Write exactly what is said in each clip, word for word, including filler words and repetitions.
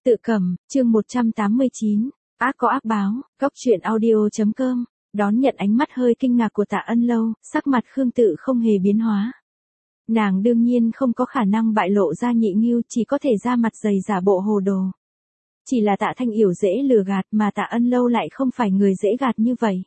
Tự cầm, chương một trăm tám mươi chín, ác có ác báo, góc truyện audio.com, đón nhận ánh mắt hơi kinh ngạc của Tạ Ân Lâu, sắc mặt Khương Tự không hề biến hóa. Nàng đương nhiên không có khả năng bại lộ ra Nhị Ngưu, chỉ có thể ra mặt dày giả bộ hồ đồ. Chỉ là Tạ Thanh Yểu dễ lừa gạt mà Tạ Ân Lâu lại không phải người dễ gạt như vậy.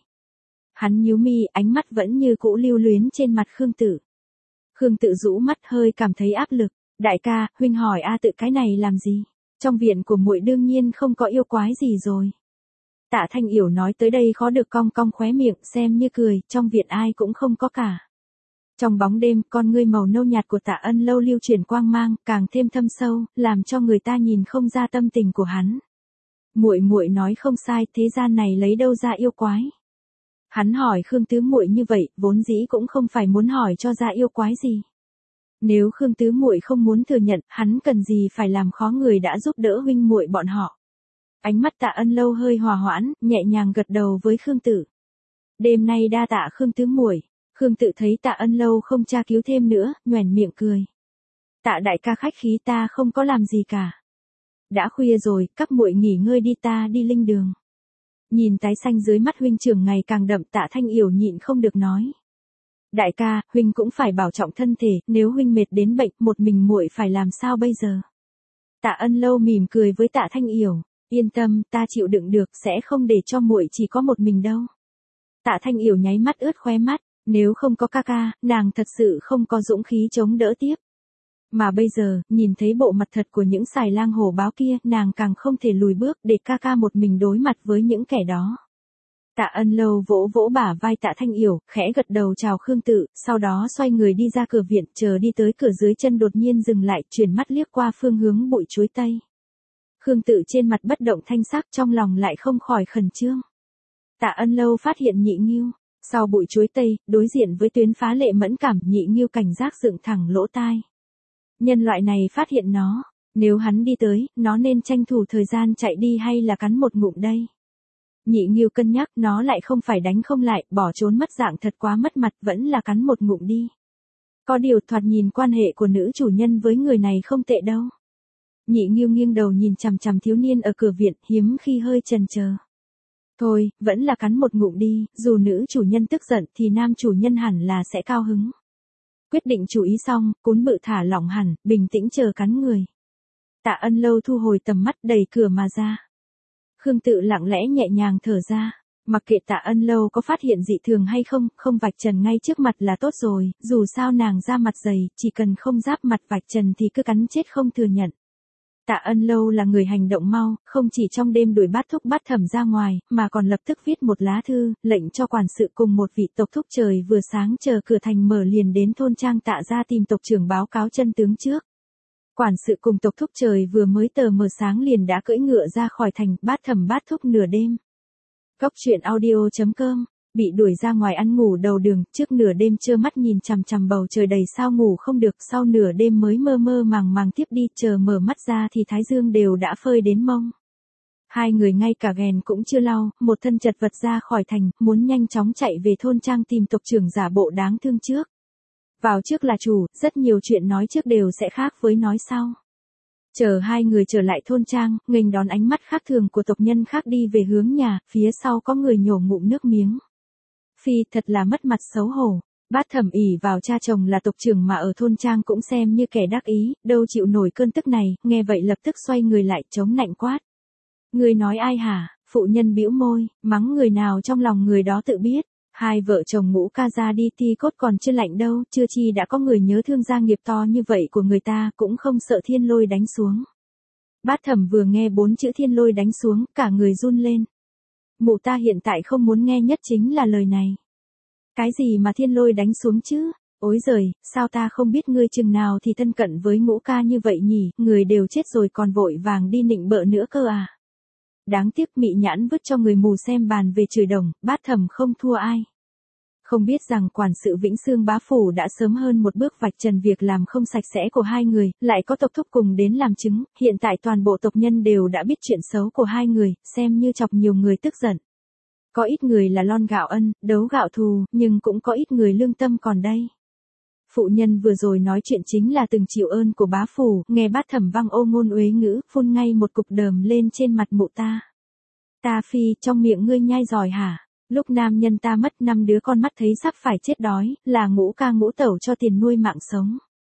Hắn nhíu mi, ánh mắt vẫn như cũ lưu luyến trên mặt Khương Tự. Khương Tự rũ mắt hơi cảm thấy áp lực, đại ca, huynh hỏi A Tự cái này làm gì? Trong viện của muội đương nhiên không có yêu quái gì rồi. Tạ Thanh Yểu nói tới đây khó được cong cong khóe miệng, xem như cười, trong viện ai cũng không có cả. Trong bóng đêm, con ngươi màu nâu nhạt của Tạ Ân Lâu lưu chuyển quang mang, càng thêm thâm sâu, làm cho người ta nhìn không ra tâm tình của hắn. Muội muội nói không sai, thế gian này lấy đâu ra yêu quái? Hắn hỏi Khương Tứ muội như vậy, vốn dĩ cũng không phải muốn hỏi cho ra yêu quái gì. Nếu Khương Tứ muội không muốn thừa nhận, hắn cần gì phải làm khó người đã giúp đỡ huynh muội bọn họ. Ánh mắt Tạ Ân Lâu hơi hòa hoãn, nhẹ nhàng gật đầu với Khương Tự. Đêm nay đa tạ Khương Tứ muội. Khương Tự thấy Tạ Ân Lâu không tra cứu thêm nữa, nhoẻn miệng cười. Tạ đại ca khách khí, ta không có làm gì cả. Đã khuya rồi, các muội nghỉ ngơi đi, ta đi linh đường. Nhìn tái xanh dưới mắt huynh trưởng ngày càng đậm, Tạ Thanh Yểu nhịn không được nói. Đại ca, huynh cũng phải bảo trọng thân thể, nếu huynh mệt đến bệnh, một mình muội phải làm sao bây giờ? Tạ Ân Lâu mỉm cười với Tạ Thanh Yểu, yên tâm, ta chịu đựng được, sẽ không để cho muội chỉ có một mình đâu. Tạ Thanh Yểu nháy mắt ướt khóe mắt, nếu không có ca ca, nàng thật sự không có dũng khí chống đỡ tiếp. Mà bây giờ, nhìn thấy bộ mặt thật của những xài lang hổ báo kia, nàng càng không thể lùi bước để ca ca một mình đối mặt với những kẻ đó. Tạ Ân Lâu vỗ vỗ bả vai Tạ Thanh Yểu, khẽ gật đầu chào Khương Tự, sau đó xoay người đi ra cửa viện, chờ đi tới cửa dưới chân đột nhiên dừng lại, chuyển mắt liếc qua phương hướng bụi chuối tây. Khương Tự trên mặt bất động thanh sắc, trong lòng lại không khỏi khẩn trương. Tạ Ân Lâu phát hiện Nhị Ngưu, sau bụi chuối tây, đối diện với tuyến phá lệ mẫn cảm, Nhị Ngưu cảnh giác dựng thẳng lỗ tai. Nhân loại này phát hiện nó, nếu hắn đi tới, nó nên tranh thủ thời gian chạy đi hay là cắn một ngụm đây? Nhị Ngưu cân nhắc, nó lại không phải đánh không lại, bỏ trốn mất dạng thật quá mất mặt, vẫn là cắn một ngụm đi. Có điều thoạt nhìn quan hệ của nữ chủ nhân với người này không tệ đâu. Nhị Ngưu nghiêng đầu nhìn chằm chằm thiếu niên ở cửa viện, hiếm khi hơi chần chờ. Thôi, vẫn là cắn một ngụm đi, dù nữ chủ nhân tức giận thì nam chủ nhân hẳn là sẽ cao hứng. Quyết định chú ý xong, cún bự thả lỏng hẳn, bình tĩnh chờ cắn người. Tạ Ân Lâu thu hồi tầm mắt, đẩy cửa mà ra. Khương Tự lặng lẽ nhẹ nhàng thở ra, mặc kệ Tạ Ân Lâu có phát hiện dị thường hay không, không vạch trần ngay trước mặt là tốt rồi, dù sao nàng ra mặt dày, chỉ cần không giáp mặt vạch trần thì cứ cắn chết không thừa nhận. Tạ Ân Lâu là người hành động mau, không chỉ trong đêm đuổi Bát Thúc Bát Thẩm ra ngoài, mà còn lập tức viết một lá thư, lệnh cho quản sự cùng một vị tộc thúc trời vừa sáng chờ cửa thành mở liền đến thôn trang Tạ ra tìm tộc trưởng báo cáo chân tướng trước. Quản sự cùng tộc thúc trời vừa mới tờ mờ sáng liền đã cưỡi ngựa ra khỏi thành, Bát Thẩm Bát Thúc nửa đêm. Góc truyện audio.com, bị đuổi ra ngoài ăn ngủ đầu đường, trước nửa đêm trơ mắt nhìn chằm chằm bầu trời đầy sao ngủ không được, sau nửa đêm mới mơ mơ màng màng tiếp đi, chờ mở mắt ra thì thái dương đều đã phơi đến mông. Hai người ngay cả ghèn cũng chưa lau, một thân chật vật ra khỏi thành, muốn nhanh chóng chạy về thôn trang tìm tộc trưởng giả bộ đáng thương trước. Vào trước là chủ, rất nhiều chuyện nói trước đều sẽ khác với nói sau. Chờ hai người trở lại thôn trang, nghênh đón ánh mắt khác thường của tộc nhân khác đi về hướng nhà, phía sau có người nhổ ngụm nước miếng. Phi, thật là mất mặt xấu hổ. Bát Thẩm ỷ vào cha chồng là tộc trưởng mà ở thôn trang cũng xem như kẻ đắc ý, đâu chịu nổi cơn tức này, nghe vậy lập tức xoay người lại chống nạnh quát. Người nói ai hả? Phụ nhân bĩu môi, mắng người nào trong lòng người đó tự biết. Hai vợ chồng Ngũ ca ra đi thi cốt còn chưa lạnh đâu, chưa chi đã có người nhớ thương gia nghiệp to như vậy của người ta, cũng không sợ thiên lôi đánh xuống. Bát Thẩm vừa nghe bốn chữ thiên lôi đánh xuống, cả người run lên. Mụ ta hiện tại không muốn nghe nhất chính là lời này. Cái gì mà thiên lôi đánh xuống chứ? Ối giời, sao ta không biết ngươi chừng nào thì thân cận với Ngũ ca như vậy nhỉ, người đều chết rồi còn vội vàng đi nịnh bợ nữa cơ à? Đáng tiếc mị nhãn vứt cho người mù xem bàn về chửi đồng, Bát Thẩm không thua ai. Không biết rằng quản sự Vĩnh Xương bá phủ đã sớm hơn một bước vạch trần việc làm không sạch sẽ của hai người, lại có tộc thúc cùng đến làm chứng, hiện tại toàn bộ tộc nhân đều đã biết chuyện xấu của hai người, xem như chọc nhiều người tức giận. Có ít người là lon gạo ân, đấu gạo thù, nhưng cũng có ít người lương tâm còn đây. Phụ nhân vừa rồi nói chuyện chính là từng chịu ơn của bá phủ, nghe bát thẩm văng ô ngôn uế ngữ, phun ngay một cục đờm lên trên mặt mụ ta. Ta phi, trong miệng ngươi nhai giỏi hả? Lúc nam nhân ta mất năm đứa con mắt thấy sắp phải chết đói, là Ngũ ca Ngũ tẩu cho tiền nuôi mạng sống.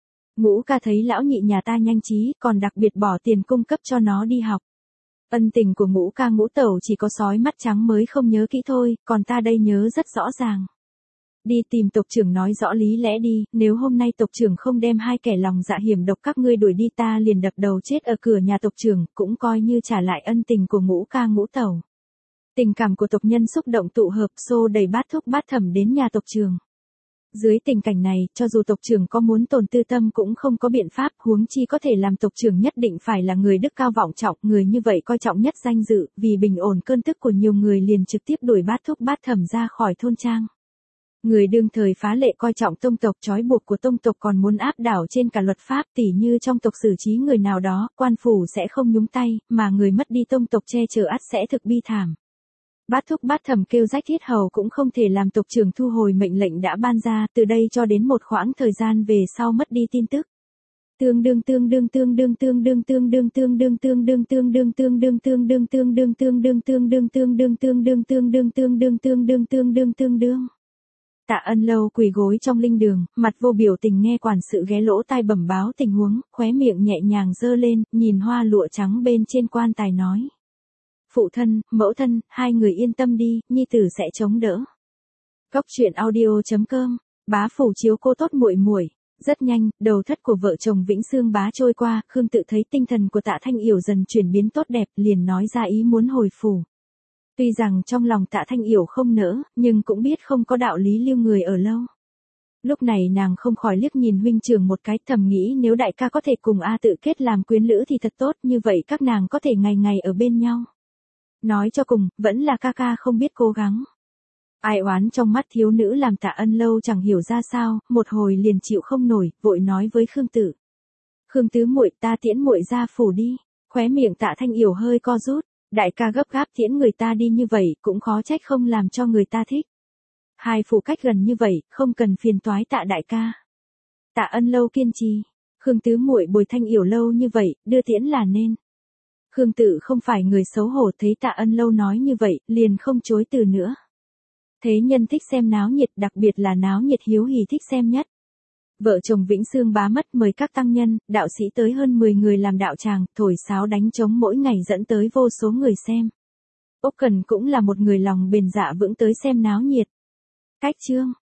Ngũ ca thấy lão nhị nhà ta nhanh trí, còn đặc biệt bỏ tiền cung cấp cho nó đi học. Ân tình của Ngũ ca Ngũ tẩu chỉ có sói mắt trắng mới không nhớ kỹ thôi, còn ta đây nhớ rất rõ ràng. Đi tìm tộc trưởng nói rõ lý lẽ đi, nếu hôm nay tộc trưởng không đem hai kẻ lòng dạ hiểm độc các ngươi đuổi đi ta liền đập đầu chết ở cửa nhà tộc trưởng, cũng coi như trả lại ân tình của Ngũ ca Ngũ tẩu. Tình cảm của tộc nhân xúc động tụ hợp xô đầy bát thúc bát thẩm đến nhà tộc trưởng. Dưới tình cảnh này, cho dù tộc trưởng có muốn tổn tư tâm cũng không có biện pháp, huống chi có thể làm tộc trưởng nhất định phải là người đức cao vọng trọng, người như vậy coi trọng nhất danh dự, vì bình ổn cơn tức của nhiều người liền trực tiếp đuổi bát thúc bát thẩm ra khỏi thôn trang. Người đương thời phá lệ coi trọng tông tộc, trói buộc của tông tộc còn muốn áp đảo trên cả luật pháp, tỉ như trong tộc xử trí người nào đó, quan phủ sẽ không nhúng tay, mà người mất đi tông tộc che chở ắt sẽ thực bi thảm. Bát thúc bát thẩm kêu rách thiết hầu cũng không thể làm tộc trưởng thu hồi mệnh lệnh đã ban ra, từ đây cho đến một khoảng thời gian về sau mất đi tin tức. Tương đương tương đương tương đương tương đương tương đương tương đương tương đương tương đương tương đương tương đương tương đương tương đương tương đương tương đương tương đương tương đương tương đương tương đương tương đương tương đương. Tạ Ân Lâu quỳ gối trong linh đường, mặt vô biểu tình nghe quản sự ghé lỗ tai bẩm báo tình huống, khóe miệng nhẹ nhàng giơ lên, nhìn hoa lụa trắng bên trên quan tài nói. Phụ thân, mẫu thân, hai người yên tâm đi, nhi tử sẽ chống đỡ. Cốc truyện audio chấm com, bá phủ chiếu cô tốt muội muội. Rất nhanh, đầu thất của vợ chồng Vĩnh Xương bá trôi qua, Khương Tự thấy tinh thần của Tạ Thanh Yểu dần chuyển biến tốt đẹp, liền nói ra ý muốn hồi phủ. Tuy rằng trong lòng Tạ Thanh Yểu không nỡ, nhưng cũng biết không có đạo lý lưu người ở lâu. Lúc này nàng không khỏi liếc nhìn huynh trưởng một cái, thầm nghĩ nếu đại ca có thể cùng A Tự kết làm quyến lữ thì thật tốt, như vậy các nàng có thể ngày ngày ở bên nhau. Nói cho cùng, vẫn là ca ca không biết cố gắng. Ai oán trong mắt thiếu nữ làm Tạ Ân Lâu chẳng hiểu ra sao, một hồi liền chịu không nổi, vội nói với Khương Tự. Khương tứ muội, ta tiễn muội ra phủ đi. Khóe miệng Tạ Thanh Yểu hơi co rút, đại ca gấp gáp tiễn người ta đi như vậy, cũng khó trách không làm cho người ta thích. Hai phủ cách gần như vậy, không cần phiền toái Tạ đại ca. Tạ Ân Lâu kiên trì, Khương tứ muội bồi Thanh Yểu lâu như vậy, đưa tiễn là nên. Khương Tự không phải người xấu hổ, thấy Tạ Ân Lâu nói như vậy, liền không chối từ nữa. Thế nhân thích xem náo nhiệt, đặc biệt là náo nhiệt hiếu hỉ thích xem nhất. Vợ chồng Vĩnh Xương bá mất mời các tăng nhân, đạo sĩ tới hơn mười người làm đạo tràng, thổi sáo đánh trống mỗi ngày dẫn tới vô số người xem. Úc Cần cũng là một người lòng bền dạ vững tới xem náo nhiệt. Cách chương